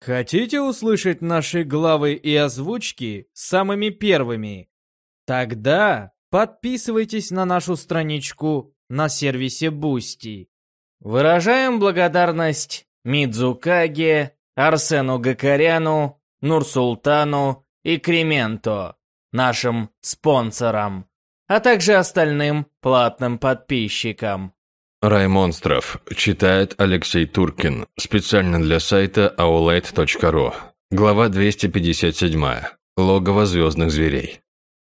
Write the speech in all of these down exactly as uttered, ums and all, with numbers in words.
Хотите услышать наши главы и озвучки самыми первыми? Тогда подписывайтесь на нашу страничку на сервисе Boosty. Выражаем благодарность Мидзукаге, Арсену Гакаряну, Нурсултану и Кременто, нашим спонсорам, а также остальным платным подписчикам. Рай монстров. Читает Алексей Туркин. Специально для сайта аулайт точка ру. Глава двести пятьдесят семь. Логово звездных зверей.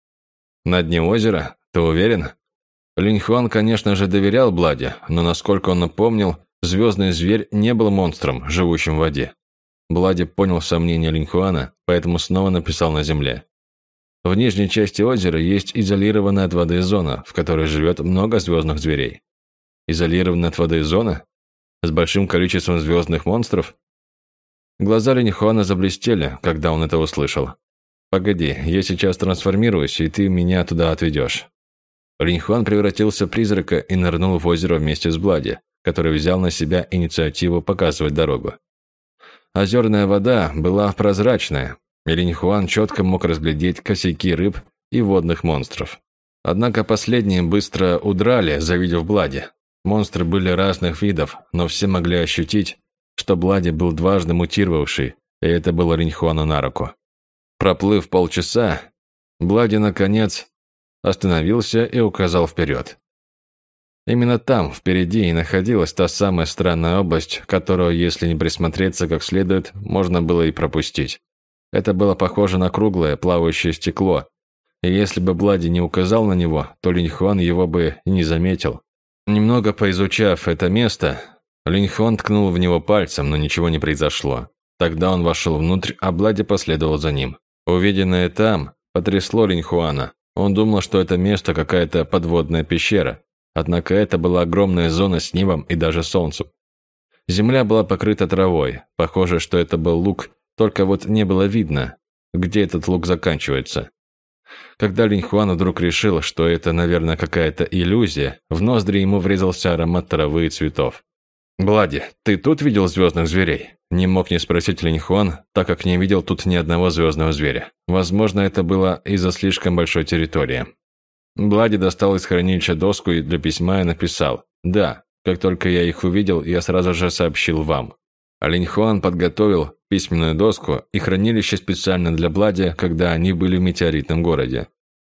На дне озера? Ты уверен? Линьхуан, конечно же, доверял Блади, но, насколько он помнил, звездный зверь не был монстром, живущим в воде. Блади понял сомнения Линьхуана, поэтому снова написал на земле. В нижней части озера есть изолированная от воды зона, в которой живет много звездных зверей. Изолированная от воды зона? С большим количеством звездных монстров? Глаза Линьхуана заблестели, когда он это услышал. «Погоди, я сейчас трансформируюсь, и ты меня туда отведешь». Линьхуан превратился в призрака и нырнул в озеро вместе с Блади, который взял на себя инициативу показывать дорогу. Озерная вода была прозрачная, и Линьхуан четко мог разглядеть косяки рыб и водных монстров. Однако последние быстро удрали, завидев Блади. Монстры были разных видов, но все могли ощутить, что Блади был дважды мутировавший, и это было Линьхуану на руку. Проплыв полчаса, Блади, наконец, остановился и указал вперед. Именно там, впереди, и находилась та самая странная область, которую, если не присмотреться как следует, можно было и пропустить. Это было похоже на круглое, плавающее стекло, и если бы Блади не указал на него, то Линьхуан его бы и не заметил. Немного поизучав это место, Линьхуан ткнул в него пальцем, но ничего не произошло. Тогда он вошел внутрь, а Блади последовал за ним. Увиденное там потрясло Линьхуана. Он думал, что это место какая-то подводная пещера, однако это была огромная зона с небом и даже солнцем. Земля была покрыта травой, похоже, что это был луг, только вот не было видно, где этот луг заканчивается. Когда Линьхуан вдруг решил, что это, наверное, какая-то иллюзия, в ноздри ему врезался аромат травы и цветов. «Блади, ты тут видел звездных зверей?» Не мог не спросить Линьхуан, так как не видел тут ни одного звездного зверя. Возможно, это было из-за слишком большой территории. Блади достал из хранилища доску для письма и написал: «Да, как только я их увидел, я сразу же сообщил вам». А Линьхуан подготовил письменную доску и хранилище специально для Блади, когда они были в метеоритном городе.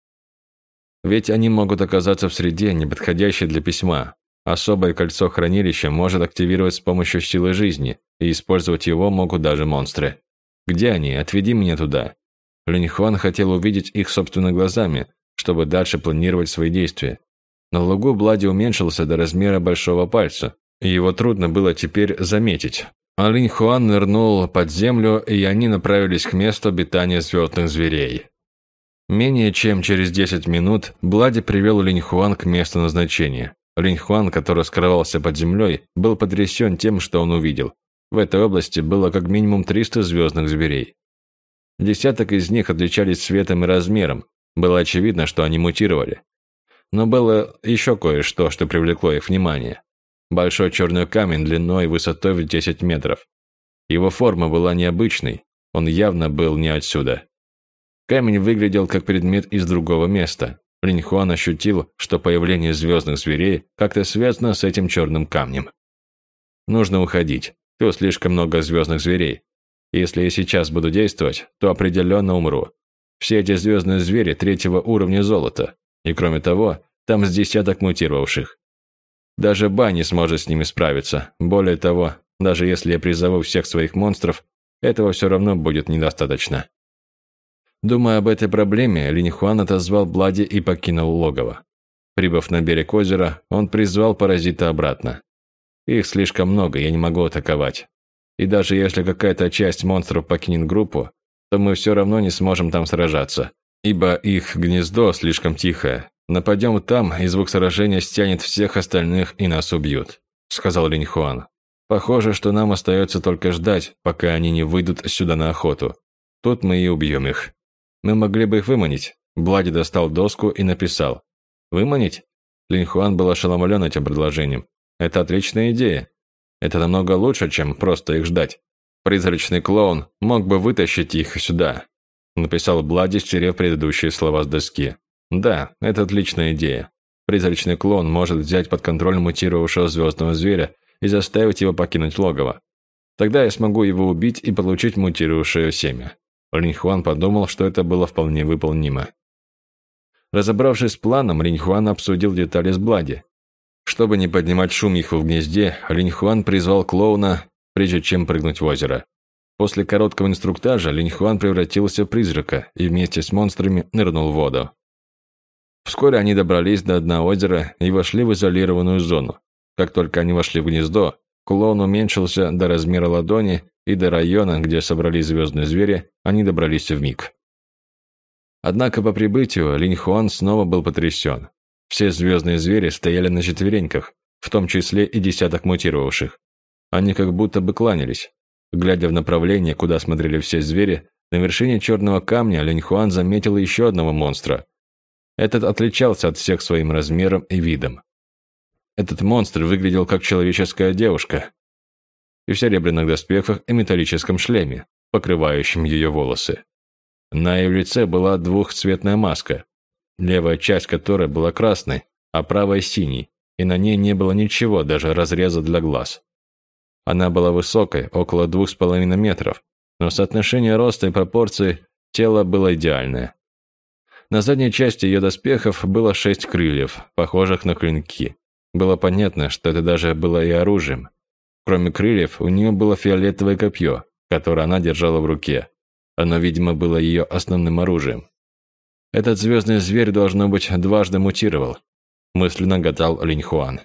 Ведь они могут оказаться в среде, неподходящей для письма. Особое кольцо хранилища может активировать с помощью силы жизни, и использовать его могут даже монстры. «Где они? Отведи меня туда». Линьхуан хотел увидеть их собственными глазами, чтобы дальше планировать свои действия. На лугу Блади уменьшился до размера большого пальца, и его трудно было теперь заметить. А Линьхуан нырнул под землю, и они направились к месту обитания звездных зверей. Менее чем через десять минут Блади привел Линьхуан к месту назначения. Линьхуан, который скрывался под землей, был потрясен тем, что он увидел. В этой области было как минимум триста звездных зверей. Десяток из них отличались цветом и размером. Было очевидно, что они мутировали. Но было еще кое-что, что привлекло их внимание. Большой черный камень длиной и высотой в десять метров. Его форма была необычной, он явно был не отсюда. Камень выглядел как предмет из другого места. Линьхуан ощутил, что появление звездных зверей как-то связано с этим черным камнем. «Нужно уходить. Тут слишком много звездных зверей. Если я сейчас буду действовать, то определенно умру. Все эти звездные звери третьего уровня золота. И кроме того, там с десяток мутировавших. Даже Ба не сможет с ними справиться. Более того, даже если я призову всех своих монстров, этого все равно будет недостаточно». Думая об этой проблеме, Линьхуан отозвал Блади и покинул логово. Прибыв на берег озера, он призвал паразита обратно. «Их слишком много, я не могу атаковать. И даже если какая-то часть монстров покинет группу, то мы все равно не сможем там сражаться, ибо их гнездо слишком тихое. Нападем там, и звук сражения стянет всех остальных и нас убьют», — сказал Линьхуан. «Похоже, что нам остается только ждать, пока они не выйдут сюда на охоту. Тут мы и убьем их. Мы могли бы их выманить». Блади достал доску и написал: «Выманить?» Линьхуан был ошеломлен этим предложением. «Это отличная идея. Это намного лучше, чем просто их ждать. Призрачный клоун мог бы вытащить их сюда, написал Блади, стерев предыдущие слова с доски. Да, это отличная идея. Призрачный клоун может взять под контроль мутировавшего звездного зверя и заставить его покинуть логово. Тогда я смогу его убить и получить мутировавшее семя. Линь Хуан подумал, что это было вполне выполнимо. Разобравшись с планом, Линь Хуан обсудил детали с Блади. Чтобы не поднимать шум их в гнезде, Линь Хуан призвал клоуна, прежде чем прыгнуть в озеро. После короткого инструктажа Линь Хуан превратился в призрака и вместе с монстрами нырнул в воду. Вскоре они добрались до дна озера и вошли в изолированную зону. Как только они вошли в гнездо, клоун уменьшился до размера ладони, и до района, где собрались звездные звери, они добрались вмиг. Однако по прибытию Линь Хуан снова был потрясен. Все звездные звери стояли на четвереньках, в том числе и десяток мутировавших. Они как будто бы кланялись. Глядя в направление, куда смотрели все звери, на вершине черного камня Линь Хуан заметил еще одного монстра. Этот отличался от всех своим размером и видом. Этот монстр выглядел как человеческая девушка, и в серебряных доспехах и металлическом шлеме, покрывающем ее волосы. На ее лице была двухцветная маска, левая часть которой была красной, а правая синей, и на ней не было ничего, даже разреза для глаз. Она была высокой, около двух с половиной метров, но соотношение роста и пропорции тела было идеальное. На задней части ее доспехов было шесть крыльев, похожих на клинки. Было понятно, что это даже было и оружием. Кроме крыльев, у нее было фиолетовое копье, которое она держала в руке. Оно, видимо, было ее основным оружием. Этот звездный зверь, должно быть, дважды мутировал, мысленно гадал Линь Хуан.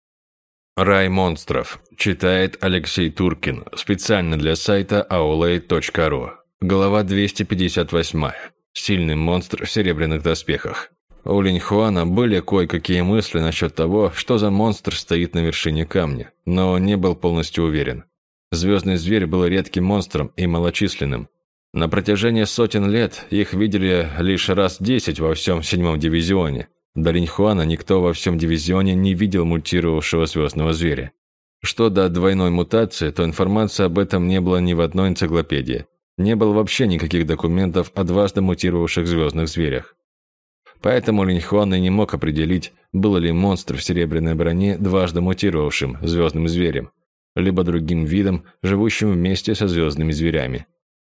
Рай монстров. Читает Алексей Туркин. Специально для сайта аулейт точка ру. Глава двести пятьдесят восемь. Сильный монстр в серебряных доспехах. У Линь Хуана были кое-какие мысли насчет того, что за монстр стоит на вершине камня, но он не был полностью уверен. Звездный зверь был редким монстром и малочисленным. На протяжении сотен лет их видели лишь раз десять во всем седьмом дивизионе. До Линь Хуана никто во всем дивизионе не видел мутировавшего звездного зверя. Что до двойной мутации, то информации об этом не было ни в одной энциклопедии. Не было вообще никаких документов о дважды мутировавших звездных зверях. Поэтому Линь Хуан и не мог определить, был ли монстр в серебряной броне дважды мутировавшим звездным зверем, либо другим видом, живущим вместе со звездными зверями.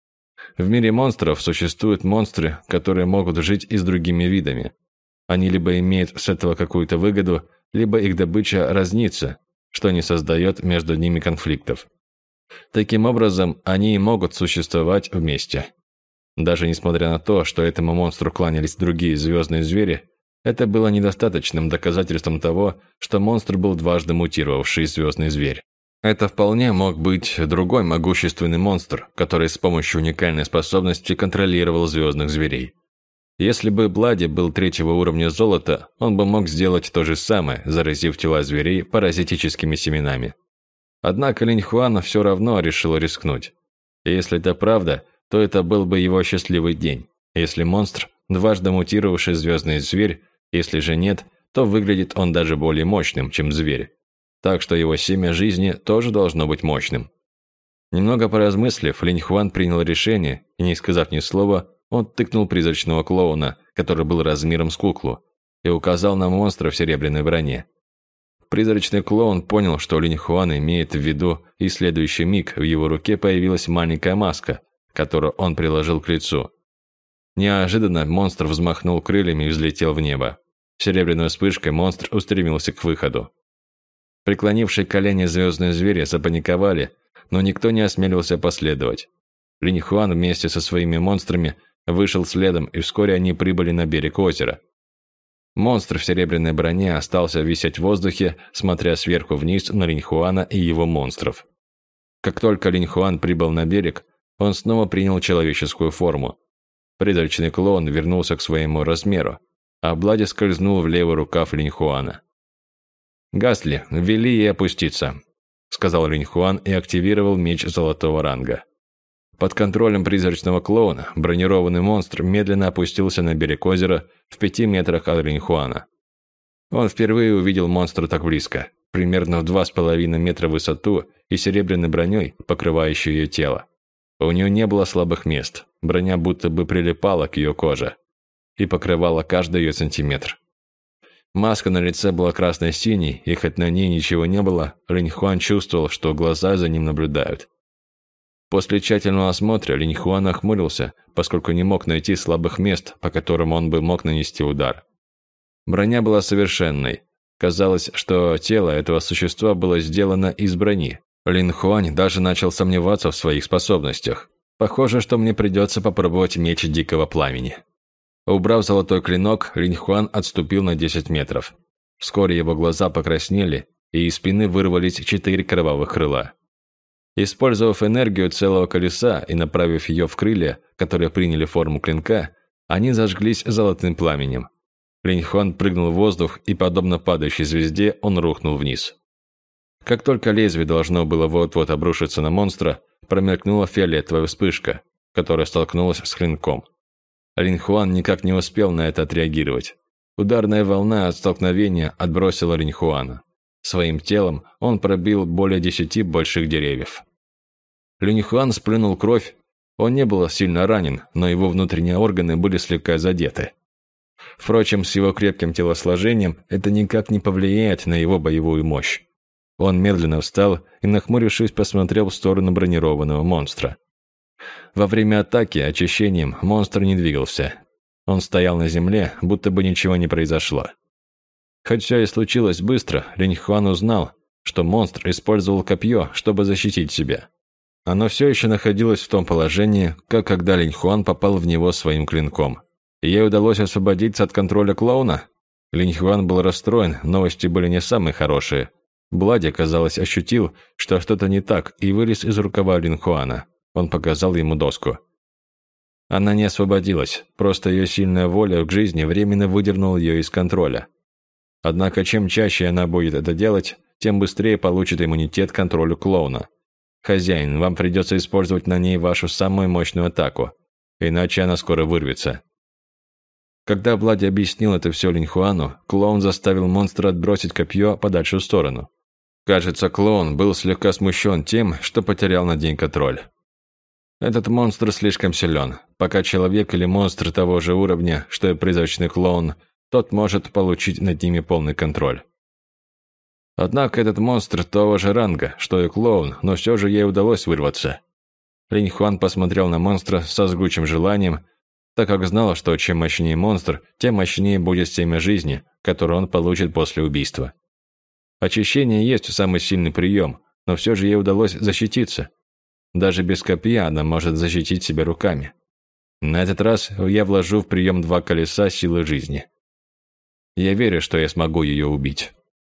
В мире монстров существуют монстры, которые могут жить и с другими видами. Они либо имеют с этого какую-то выгоду, либо их добыча разнится, что не создает между ними конфликтов. Таким образом, они и могут существовать вместе. Даже несмотря на то, что этому монстру кланялись другие звездные звери, это было недостаточным доказательством того, что монстр был дважды мутировавший звездный зверь. Это вполне мог быть другой могущественный монстр, который с помощью уникальной способности контролировал звездных зверей. Если бы Блади был третьего уровня золота, он бы мог сделать то же самое, заразив тела зверей паразитическими семенами. Однако Линь Хуан все равно решил рискнуть. И если это правда, то это был бы его счастливый день. Если монстр – дважды мутировавший звездный зверь, если же нет, то выглядит он даже более мощным, чем зверь. Так что его семя жизни тоже должно быть мощным. Немного поразмыслив, Линь Хуан принял решение, и не сказав ни слова, он тыкнул призрачного клоуна, который был размером с куклу, и указал на монстра в серебряной броне. Призрачный клоун понял, что Линь Хуан имеет в виду, и в следующий миг в его руке появилась маленькая маска, которую он приложил к лицу. Неожиданно монстр взмахнул крыльями и взлетел в небо. Серебряной вспышкой монстр устремился к выходу. Преклонившие колени звездные звери запаниковали, но никто не осмелился последовать. Линь Хуан вместе со своими монстрами вышел следом, и вскоре они прибыли на берег озера. Монстр в серебряной броне остался висеть в воздухе, смотря сверху вниз на Линь Хуана и его монстров. Как только Линь Хуан прибыл на берег, он снова принял человеческую форму. Призрачный клоун вернулся к своему размеру, а Блади скользнул в левый рукав Линь Хуана. «Гасли, вели ей опуститься», — сказал Линь Хуан и активировал меч золотого ранга. Под контролем призрачного клоуна бронированный монстр медленно опустился на берег озера в пяти метрах от Линь Хуана. Он впервые увидел монстра так близко. примерно в два с половиной метра в высоту и серебряной броней, покрывающей ее тело. У нее не было слабых мест, броня будто бы прилипала к ее коже и покрывала каждый ее сантиметр. Маска на лице была красно-синей, и хоть на ней ничего не было, Линь-Хуан чувствовал, что глаза за ним наблюдают. После тщательного осмотра Линь-Хуан охмурился, поскольку не мог найти слабых мест, по которым он бы мог нанести удар. Броня была совершенной. Казалось, что тело этого существа было сделано из брони. Линь-Хуан даже начал сомневаться в своих способностях. Похоже, что мне придется попробовать меч дикого пламени. Убрав золотой клинок, Линь-Хуан отступил на десять метров. Вскоре его глаза покраснели, и из спины вырвались четыре кровавых крыла. Использовав энергию целого колеса и направив ее в крылья, которые приняли форму клинка, они зажглись золотым пламенем. Линь-Хуан прыгнул в воздух, и, подобно падающей звезде, он рухнул вниз. Как только лезвие должно было вот-вот обрушиться на монстра, промелькнула фиолетовая вспышка, которая столкнулась с клинком. Линь-Хуан никак не успел на это отреагировать. Ударная волна от столкновения отбросила Линь-Хуана. Своим телом он пробил более десяти больших деревьев. Линь-Хуан сплюнул кровь. Он не был сильно ранен, но его внутренние органы были слегка задеты. Впрочем, с его крепким телосложением это никак не повлияет на его боевую мощь. Он медленно встал и, нахмурившись, посмотрел в сторону бронированного монстра. Во время атаки очищением монстр не двигался. Он стоял на земле, будто бы ничего не произошло. Хоть все и случилось быстро, Линь-Хуан узнал, что монстр использовал копье, чтобы защитить себя. Оно все еще находилось в том положении, как когда Линь-Хуан попал в него своим клинком. И ей удалось освободиться от контроля клоуна? Линь-Хуан был расстроен, новости были не самые хорошие. Блади, казалось, ощутил, что что-то не так, и вылез из рукава Линь-Хуана. Он показал ему доску. Она не освободилась, просто ее сильная воля к жизни временно выдернула ее из контроля. Однако, чем чаще она будет это делать, тем быстрее получит иммунитет к контролю клоуна. «Хозяин, вам придется использовать на ней вашу самую мощную атаку, иначе она скоро вырвется». Когда Блади объяснил это все Линь-Хуану, клоун заставил монстра отбросить копье подальше в сторону. Кажется, клоун был слегка смущен тем, что потерял над ней контроль. Этот монстр слишком силен. Пока человек или монстр того же уровня, что и призрачный клоун, тот может получить над ними полный контроль. Однако этот монстр того же ранга, что и клоун, но все же ей удалось вырваться. Линь-Хуан посмотрел на монстра со жгучим желанием, так как знал, что чем мощнее монстр, тем мощнее будет семя жизни, которое он получит после убийства. Очищение есть самый сильный прием, но все же ей удалось защититься. Даже без копья она может защитить себя руками. На этот раз я вложу в прием два колеса силы жизни. Я верю, что я смогу ее убить.